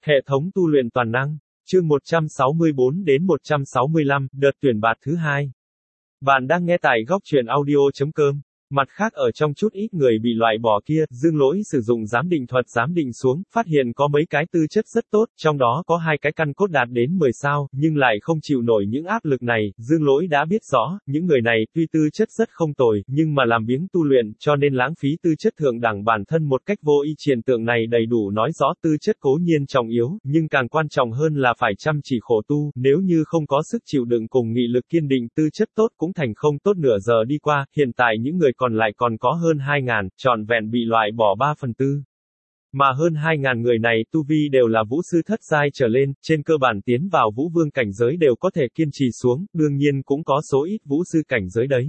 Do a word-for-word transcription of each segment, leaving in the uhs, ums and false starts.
Hệ thống tu luyện toàn năng, chương một trăm sáu mươi bốn đến một trăm sáu mươi lăm, đợt tuyển bạt thứ hai. Bạn đang nghe tại góc truyện audio.com. Mặt khác ở trong chút ít người bị loại bỏ kia, Dương Lỗi sử dụng giám định thuật giám định xuống, phát hiện có mấy cái tư chất rất tốt, trong đó có hai cái căn cốt đạt đến mười sao, nhưng lại không chịu nổi những áp lực này. Dương Lỗi đã biết rõ, những người này tuy tư chất rất không tồi, nhưng mà làm biếng tu luyện, cho nên lãng phí tư chất thượng đẳng bản thân một cách vô ý. Triền tượng này đầy đủ nói rõ tư chất cố nhiên trọng yếu, nhưng càng quan trọng hơn là phải chăm chỉ khổ tu, nếu như không có sức chịu đựng cùng nghị lực kiên định, tư chất tốt cũng thành không. Tốt nửa giờ đi qua, hiện tại những người còn lại còn có hơn hai ngàn, trọn vẹn bị loại bỏ ba phần tư. Mà hơn hai ngàn người này tu vi đều là vũ sư thất giai trở lên, trên cơ bản tiến vào vũ vương cảnh giới đều có thể kiên trì xuống, đương nhiên cũng có số ít vũ sư cảnh giới đấy.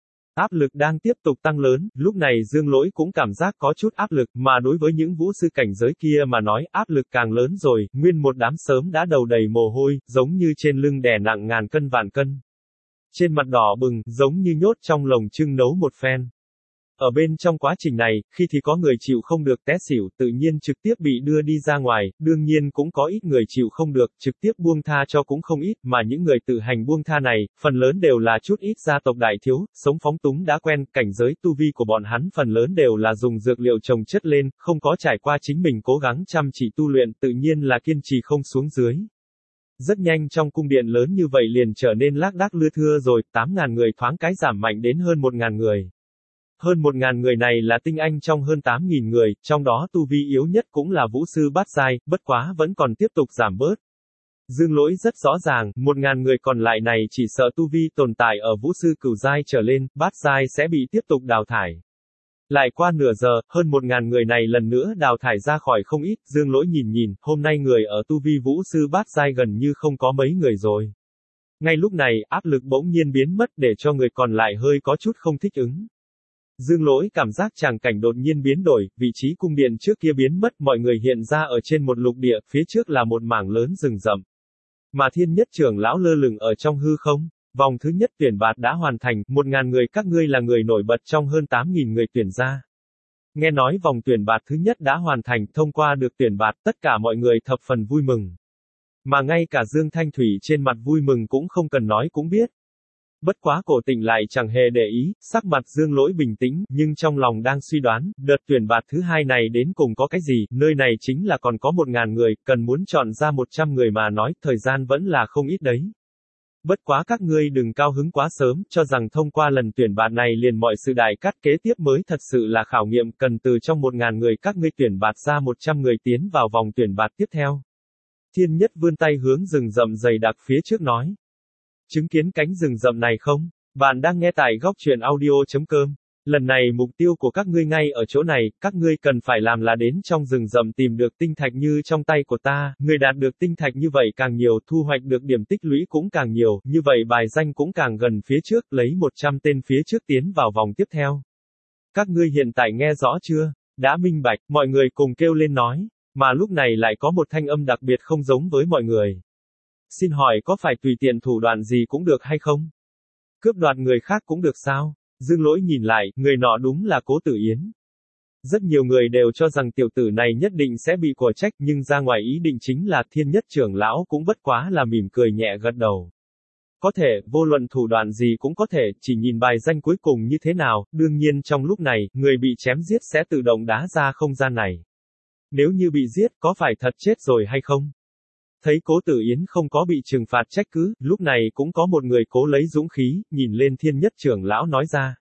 Áp lực đang tiếp tục tăng lớn, lúc này Dương Lỗi cũng cảm giác có chút áp lực, mà đối với những vũ sư cảnh giới kia mà nói áp lực càng lớn rồi, nguyên một đám sớm đã đầu đầy mồ hôi, giống như trên lưng đè nặng ngàn cân vạn cân. Trên mặt đỏ bừng, giống như nhốt trong lồng chưng nấu một phen. Ở bên trong quá trình này, khi thì có người chịu không được té xỉu, tự nhiên trực tiếp bị đưa đi ra ngoài, đương nhiên cũng có ít người chịu không được, trực tiếp buông tha cho cũng không ít, mà những người tự hành buông tha này, phần lớn đều là chút ít gia tộc đại thiếu, sống phóng túng đã quen, cảnh giới tu vi của bọn hắn phần lớn đều là dùng dược liệu trồng chất lên, không có trải qua chính mình cố gắng chăm chỉ tu luyện, tự nhiên là kiên trì không xuống dưới. Rất nhanh trong cung điện lớn như vậy liền trở nên lác đác lưa thưa rồi, tám ngàn người thoáng cái giảm mạnh đến hơn một ngàn người. Hơn một ngàn người này là tinh anh trong hơn tám nghìn người, trong đó tu vi yếu nhất cũng là vũ sư bát giai, bất quá vẫn còn tiếp tục giảm bớt. Dương Lỗi rất rõ ràng, một ngàn người còn lại này chỉ sợ tu vi tồn tại ở vũ sư cửu giai trở lên, bát giai sẽ bị tiếp tục đào thải. Lại qua nửa giờ, hơn một ngàn người này lần nữa đào thải ra khỏi không ít, Dương Lỗi nhìn nhìn, hôm nay người ở tu vi vũ sư bát giai gần như không có mấy người rồi. Ngay lúc này, áp lực bỗng nhiên biến mất để cho người còn lại hơi có chút không thích ứng. Dương Lỗi cảm giác tràng cảnh đột nhiên biến đổi, vị trí cung điện trước kia biến mất, mọi người hiện ra ở trên một lục địa, phía trước là một mảng lớn rừng rậm. Mà Thiên Nhất trưởng lão lơ lửng ở trong hư không. Vòng thứ nhất tuyển bạt đã hoàn thành, một ngàn người các ngươi là người nổi bật trong hơn tám nghìn người tuyển ra. Nghe nói vòng tuyển bạt thứ nhất đã hoàn thành, thông qua được tuyển bạt, tất cả mọi người thập phần vui mừng. Mà ngay cả Dương Thanh Thủy trên mặt vui mừng cũng không cần nói cũng biết. Bất quá Cổ Tịnh lại chẳng hề để ý, sắc mặt Dương Lỗi bình tĩnh, nhưng trong lòng đang suy đoán, đợt tuyển bạt thứ hai này đến cùng có cái gì, nơi này chính là còn có một ngàn người, cần muốn chọn ra một trăm người mà nói, thời gian vẫn là không ít đấy. Bất quá các ngươi đừng cao hứng quá sớm, cho rằng thông qua lần tuyển bạt này liền mọi sự đại cát, kế tiếp mới thật sự là khảo nghiệm, cần từ trong một ngàn người các ngươi tuyển bạt ra một trăm người tiến vào vòng tuyển bạt tiếp theo. Thiên Nhất vươn tay hướng rừng rậm dày đặc phía trước nói. Chứng kiến cánh rừng rậm này không? Bạn đang nghe tại góc truyện audio.com. Lần này mục tiêu của các ngươi ngay ở chỗ này, các ngươi cần phải làm là đến trong rừng rậm tìm được tinh thạch như trong tay của ta, người đạt được tinh thạch như vậy càng nhiều, thu hoạch được điểm tích lũy cũng càng nhiều, như vậy bài danh cũng càng gần phía trước, lấy một trăm tên phía trước tiến vào vòng tiếp theo. Các ngươi hiện tại nghe rõ chưa? Đã minh bạch, mọi người cùng kêu lên nói, mà lúc này lại có một thanh âm đặc biệt không giống với mọi người. Xin hỏi có phải tùy tiện thủ đoạn gì cũng được hay không? Cướp đoạt người khác cũng được sao? Dương Lỗi nhìn lại, người nọ đúng là Cố Tử Yến. Rất nhiều người đều cho rằng tiểu tử này nhất định sẽ bị của trách, nhưng ra ngoài ý định chính là Thiên Nhất trưởng lão cũng bất quá là mỉm cười nhẹ gật đầu. Có thể, vô luận thủ đoạn gì cũng có thể, chỉ nhìn bài danh cuối cùng như thế nào, đương nhiên trong lúc này, người bị chém giết sẽ tự động đá ra không gian này. Nếu như bị giết, có phải thật chết rồi hay không? Thấy Cố Tử Yến không có bị trừng phạt trách cứ, lúc này cũng có một người cố lấy dũng khí, nhìn lên Thiên Nhất trưởng lão nói ra.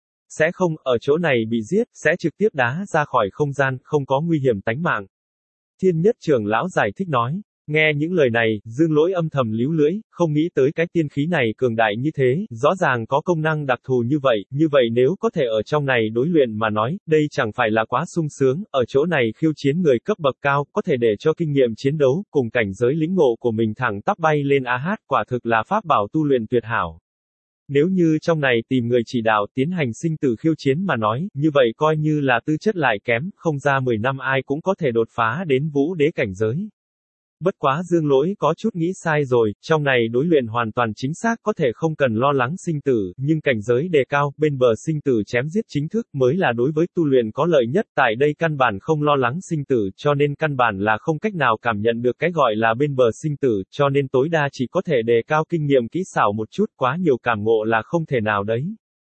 Sẽ không, ở chỗ này bị giết, sẽ trực tiếp đá ra khỏi không gian, không có nguy hiểm tánh mạng. Thiên Nhất trưởng lão giải thích nói. Nghe những lời này, Dương Lỗi âm thầm líu lưỡi, không nghĩ tới cái tiên khí này cường đại như thế, rõ ràng có công năng đặc thù như vậy, như vậy nếu có thể ở trong này đối luyện mà nói, đây chẳng phải là quá sung sướng, ở chỗ này khiêu chiến người cấp bậc cao, có thể để cho kinh nghiệm chiến đấu, cùng cảnh giới lĩnh ngộ của mình thẳng tắp bay lên a hát, quả thực là pháp bảo tu luyện tuyệt hảo. Nếu như trong này tìm người chỉ đạo tiến hành sinh tử khiêu chiến mà nói, như vậy coi như là tư chất lại kém, không ra mười năm ai cũng có thể đột phá đến vũ đế cảnh giới. Bất quá Dương Lỗi có chút nghĩ sai rồi, trong này đối luyện hoàn toàn chính xác có thể không cần lo lắng sinh tử, nhưng cảnh giới đề cao, bên bờ sinh tử chém giết chính thức mới là đối với tu luyện có lợi nhất, tại đây căn bản không lo lắng sinh tử, cho nên căn bản là không cách nào cảm nhận được cái gọi là bên bờ sinh tử, cho nên tối đa chỉ có thể đề cao kinh nghiệm kỹ xảo một chút, quá nhiều cảm ngộ là không thể nào đấy.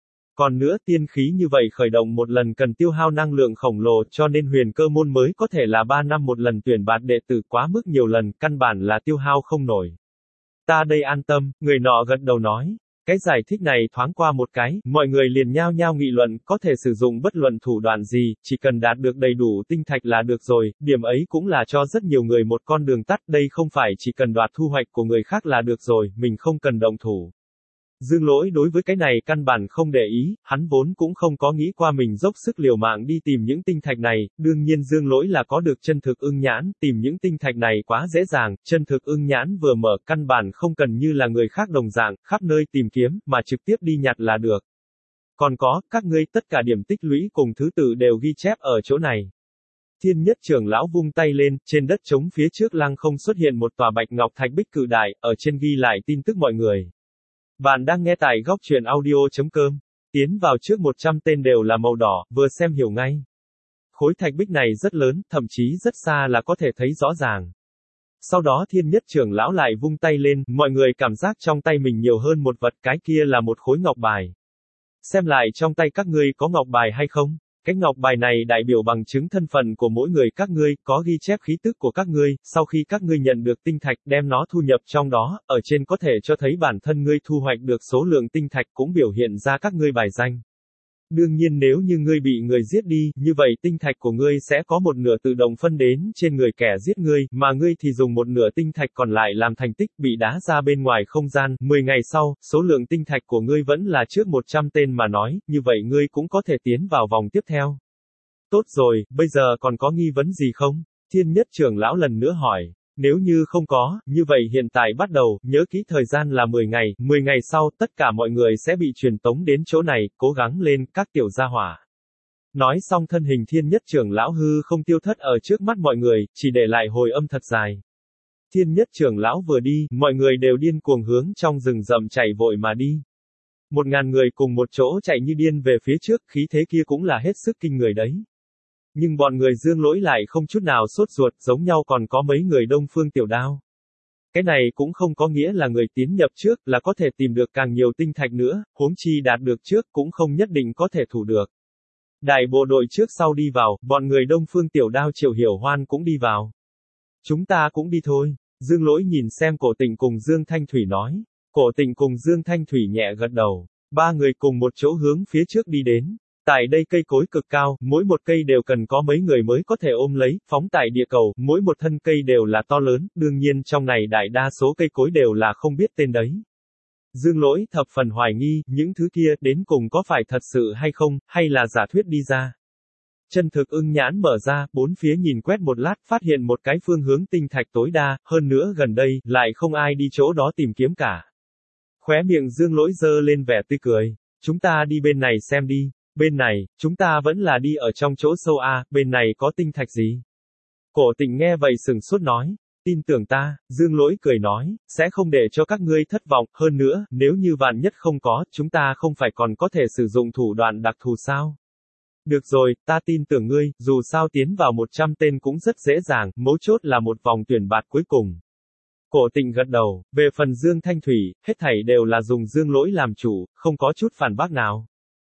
Còn nữa, tiên khí như vậy khởi động một lần cần tiêu hao năng lượng khổng lồ, cho nên huyền cơ môn mới có thể là ba năm một lần tuyển bạt đệ tử, quá mức nhiều lần, căn bản là tiêu hao không nổi. Ta đây an tâm, người nọ gật đầu nói. Cái giải thích này thoáng qua một cái, mọi người liền nhao nhao nghị luận, có thể sử dụng bất luận thủ đoạn gì, chỉ cần đạt được đầy đủ tinh thạch là được rồi, điểm ấy cũng là cho rất nhiều người một con đường tắt, đây không phải chỉ cần đoạt thu hoạch của người khác là được rồi, mình không cần động thủ. Dương Lỗi đối với cái này căn bản không để ý, hắn vốn cũng không có nghĩ qua mình dốc sức liều mạng đi tìm những tinh thạch này, đương nhiên Dương Lỗi là có được chân thực ưng nhãn, tìm những tinh thạch này quá dễ dàng, chân thực ưng nhãn vừa mở căn bản không cần như là người khác đồng dạng, khắp nơi tìm kiếm, mà trực tiếp đi nhặt là được. Còn có, các ngươi tất cả điểm tích lũy cùng thứ tự đều ghi chép ở chỗ này. Thiên Nhất Trưởng lão vung tay lên, trên đất trống phía trước lăng không xuất hiện một tòa bạch ngọc thạch bích cự đại, ở trên ghi lại tin tức mọi người. Bạn đang nghe tại góc truyện audio.com. Tiến vào trước một trăm tên đều là màu đỏ, vừa xem hiểu ngay. Khối thạch bích này rất lớn, thậm chí rất xa là có thể thấy rõ ràng. Sau đó Thiên Nhất Trưởng lão lại vung tay lên, mọi người cảm giác trong tay mình nhiều hơn một vật, cái kia là một khối ngọc bài. Xem lại trong tay các ngươi có ngọc bài hay không? Cái ngọc bài này đại biểu bằng chứng thân phận của mỗi người các ngươi, có ghi chép khí tức của các ngươi, sau khi các ngươi nhận được tinh thạch đem nó thu nhập trong đó, ở trên có thể cho thấy bản thân ngươi thu hoạch được số lượng tinh thạch cũng biểu hiện ra các ngươi bài danh. Đương nhiên nếu như ngươi bị người giết đi, như vậy tinh thạch của ngươi sẽ có một nửa tự động phân đến trên người kẻ giết ngươi, mà ngươi thì dùng một nửa tinh thạch còn lại làm thành tích bị đá ra bên ngoài không gian, mười ngày sau, số lượng tinh thạch của ngươi vẫn là trước một trăm tên mà nói, như vậy ngươi cũng có thể tiến vào vòng tiếp theo. Tốt rồi, bây giờ còn có nghi vấn gì không? Thiên Nhất Trưởng lão lần nữa hỏi. Nếu như không có, như vậy hiện tại bắt đầu, nhớ kỹ thời gian là mười ngày, mười ngày sau, tất cả mọi người sẽ bị truyền tống đến chỗ này, cố gắng lên, các tiểu gia hỏa. Nói xong thân hình Thiên Nhất Trưởng lão hư không tiêu thất ở trước mắt mọi người, chỉ để lại hồi âm thật dài. Thiên Nhất Trưởng lão vừa đi, mọi người đều điên cuồng hướng trong rừng rậm chạy vội mà đi. Một ngàn người cùng một chỗ chạy như điên về phía trước, khí thế kia cũng là hết sức kinh người đấy. Nhưng bọn người Dương Lỗi lại không chút nào sốt ruột, giống nhau còn có mấy người Đông Phương Tiểu Đao. Cái này cũng không có nghĩa là người tiến nhập trước là có thể tìm được càng nhiều tinh thạch nữa, huống chi đạt được trước cũng không nhất định có thể thủ được. Đại bộ đội trước sau đi vào, bọn người Đông Phương Tiểu Đao Triệu Hiểu Hoan cũng đi vào. Chúng ta cũng đi thôi. Dương Lỗi nhìn xem Cổ Tịnh cùng Dương Thanh Thủy nói. Cổ Tịnh cùng Dương Thanh Thủy nhẹ gật đầu. Ba người cùng một chỗ hướng phía trước đi đến. Tại đây cây cối cực cao, mỗi một cây đều cần có mấy người mới có thể ôm lấy, phóng tại địa cầu, mỗi một thân cây đều là to lớn, đương nhiên trong này đại đa số cây cối đều là không biết tên đấy. Dương Lỗi thập phần hoài nghi, những thứ kia, đến cùng có phải thật sự hay không, hay là giả thuyết đi ra. Chân thực ưng nhãn mở ra, bốn phía nhìn quét một lát, phát hiện một cái phương hướng tinh thạch tối đa, hơn nữa gần đây, lại không ai đi chỗ đó tìm kiếm cả. Khóe miệng Dương Lỗi giơ lên vẻ tươi cười. Chúng ta đi bên này xem đi. Bên này, chúng ta vẫn là đi ở trong chỗ sâu A, bên này có tinh thạch gì? Cổ Tịnh nghe vậy sừng sốt nói, tin tưởng ta, Dương Lỗi cười nói, sẽ không để cho các ngươi thất vọng, hơn nữa, nếu như vạn nhất không có, chúng ta không phải còn có thể sử dụng thủ đoạn đặc thù sao? Được rồi, ta tin tưởng ngươi, dù sao tiến vào một trăm tên cũng rất dễ dàng, mấu chốt là một vòng tuyển bạt cuối cùng. Cổ Tịnh gật đầu, về phần Dương Thanh Thủy, hết thảy đều là dùng Dương Lỗi làm chủ, không có chút phản bác nào.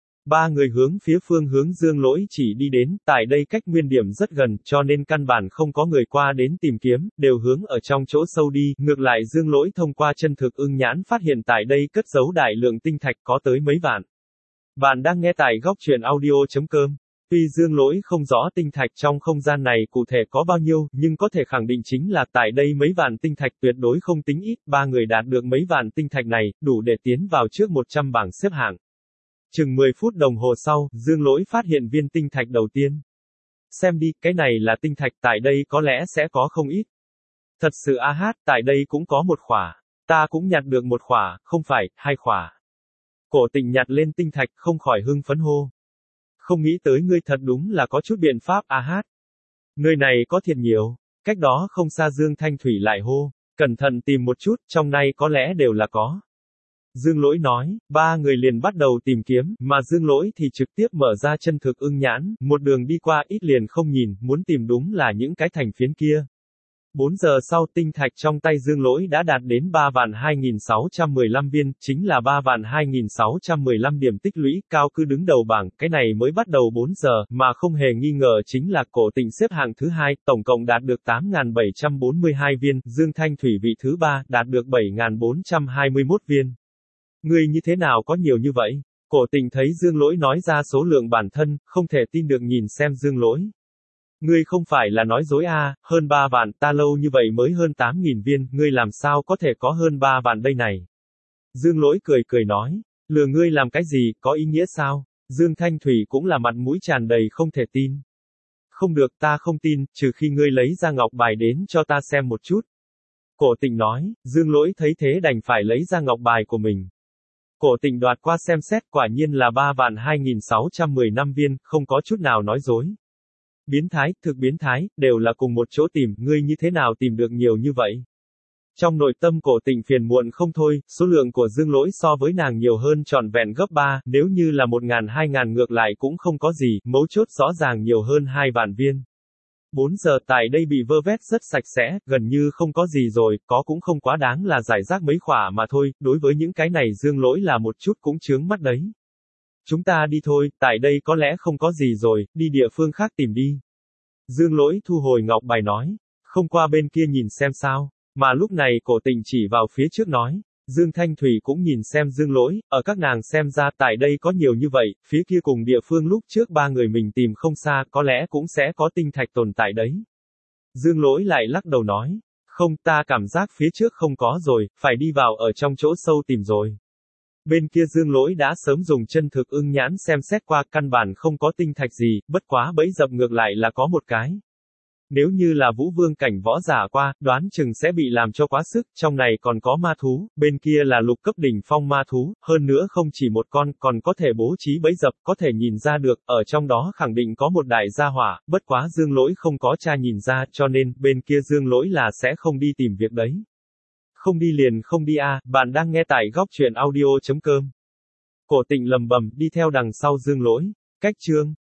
Ba người hướng phía phương hướng Dương Lỗi chỉ đi đến, tại đây cách nguyên điểm rất gần, cho nên căn bản không có người qua đến tìm kiếm, đều hướng ở trong chỗ sâu đi, ngược lại Dương Lỗi thông qua chân thực ưng nhãn phát hiện tại đây cất giấu đại lượng tinh thạch có tới mấy vạn. Bạn đang nghe tại góc truyện audio.com. Tuy Dương Lỗi không rõ tinh thạch trong không gian này cụ thể có bao nhiêu, nhưng có thể khẳng định chính là tại đây mấy vạn tinh thạch tuyệt đối không tính ít, ba người đạt được mấy vạn tinh thạch này, đủ để tiến vào trước một trăm bảng xếp hạng. Chừng mười phút đồng hồ sau, Dương Lỗi phát hiện viên tinh thạch đầu tiên. Xem đi, cái này là tinh thạch, tại đây có lẽ sẽ có không ít. Thật sự a hát, tại đây cũng có một khỏa. Ta cũng nhặt được một khỏa, không phải, hai khỏa. Cổ Tịnh nhặt lên tinh thạch, không khỏi hưng phấn hô. Không nghĩ tới ngươi thật đúng là có chút biện pháp a hát. Nơi này có thiệt nhiều. Cách đó không xa Dương Thanh Thủy lại hô, cẩn thận tìm một chút, trong này có lẽ đều là có. Dương Lỗi nói, ba người liền bắt đầu tìm kiếm, mà Dương Lỗi thì trực tiếp mở ra chân thực ưng nhãn, một đường đi qua ít liền không nhìn, muốn tìm đúng là những cái thành phiến kia. bốn giờ sau tinh thạch trong tay Dương Lỗi đã đạt đến ba vạn hai nghìn sáu trăm mười lăm viên, chính là ba vạn hai nghìn sáu trăm mười lăm điểm tích lũy, cao cứ đứng đầu bảng, cái này mới bắt đầu bốn giờ, mà không hề nghi ngờ chính là Cổ Tịnh xếp hạng thứ hai, tổng cộng đạt được tám nghìn bảy trăm bốn mươi hai viên, Dương Thanh Thủy vị thứ ba, đạt được bảy nghìn bốn trăm hai mươi mốt viên. Ngươi như thế nào có nhiều như vậy? Cổ Tịnh thấy Dương Lỗi nói ra số lượng bản thân, không thể tin được nhìn xem Dương Lỗi. Ngươi không phải là nói dối à, hơn ba vạn, ta lâu như vậy mới hơn tám nghìn viên, ngươi làm sao có thể có hơn ba vạn đây này? Dương Lỗi cười cười nói, lừa ngươi làm cái gì, có ý nghĩa sao? Dương Thanh Thủy cũng là mặt mũi tràn đầy không thể tin. Không được, ta không tin, trừ khi ngươi lấy ra ngọc bài đến cho ta xem một chút. Cổ Tịnh nói, Dương Lỗi thấy thế đành phải lấy ra ngọc bài của mình. Cổ Tịnh đoạt qua xem xét, quả nhiên là ba vạn hai nghìn sáu trăm mười lăm viên, không có chút nào nói dối. Biến thái, thực biến thái, đều là cùng một chỗ tìm, ngươi như thế nào tìm được nhiều như vậy? Trong nội tâm Cổ Tịnh phiền muộn không thôi, số lượng của Dương Lỗi so với nàng nhiều hơn trọn vẹn gấp ba, nếu như là một ngàn hai ngàn ngược lại cũng không có gì, mấu chốt rõ ràng nhiều hơn hai vạn viên. bốn giờ tại đây bị vơ vét rất sạch sẽ, gần như không có gì rồi, có cũng không quá đáng là giải rác mấy khỏa mà thôi, đối với những cái này Dương Lỗi là một chút cũng chướng mắt đấy. Chúng ta đi thôi, tại đây có lẽ không có gì rồi, đi địa phương khác tìm đi. Dương Lỗi thu hồi ngọc bài nói, không qua bên kia nhìn xem sao, mà lúc này Cổ Tịnh chỉ vào phía trước nói. Dương Thanh Thủy cũng nhìn xem Dương Lỗi, ở các nàng xem ra tại đây có nhiều như vậy, phía kia cùng địa phương lúc trước ba người mình tìm không xa, có lẽ cũng sẽ có tinh thạch tồn tại đấy. Dương Lỗi lại lắc đầu nói, không, ta cảm giác phía trước không có rồi, phải đi vào ở trong chỗ sâu tìm rồi. Bên kia Dương Lỗi đã sớm dùng chân thực ưng nhãn xem xét qua, căn bản không có tinh thạch gì, bất quá bẫy dập ngược lại là có một cái. Nếu như là vũ vương cảnh võ giả qua, đoán chừng sẽ bị làm cho quá sức, trong này còn có ma thú, bên kia là lục cấp đỉnh phong ma thú, hơn nữa không chỉ một con, còn có thể bố trí bẫy dập, có thể nhìn ra được, ở trong đó khẳng định có một đại gia hỏa, bất quá Dương Lỗi không có tra nhìn ra, cho nên, bên kia Dương Lỗi là sẽ không đi tìm việc đấy. Không đi liền không đi a, à, bạn đang nghe tại góc truyện audio chấm com. Cổ Tịnh lầm bầm, đi theo đằng sau Dương Lỗi. Cách chương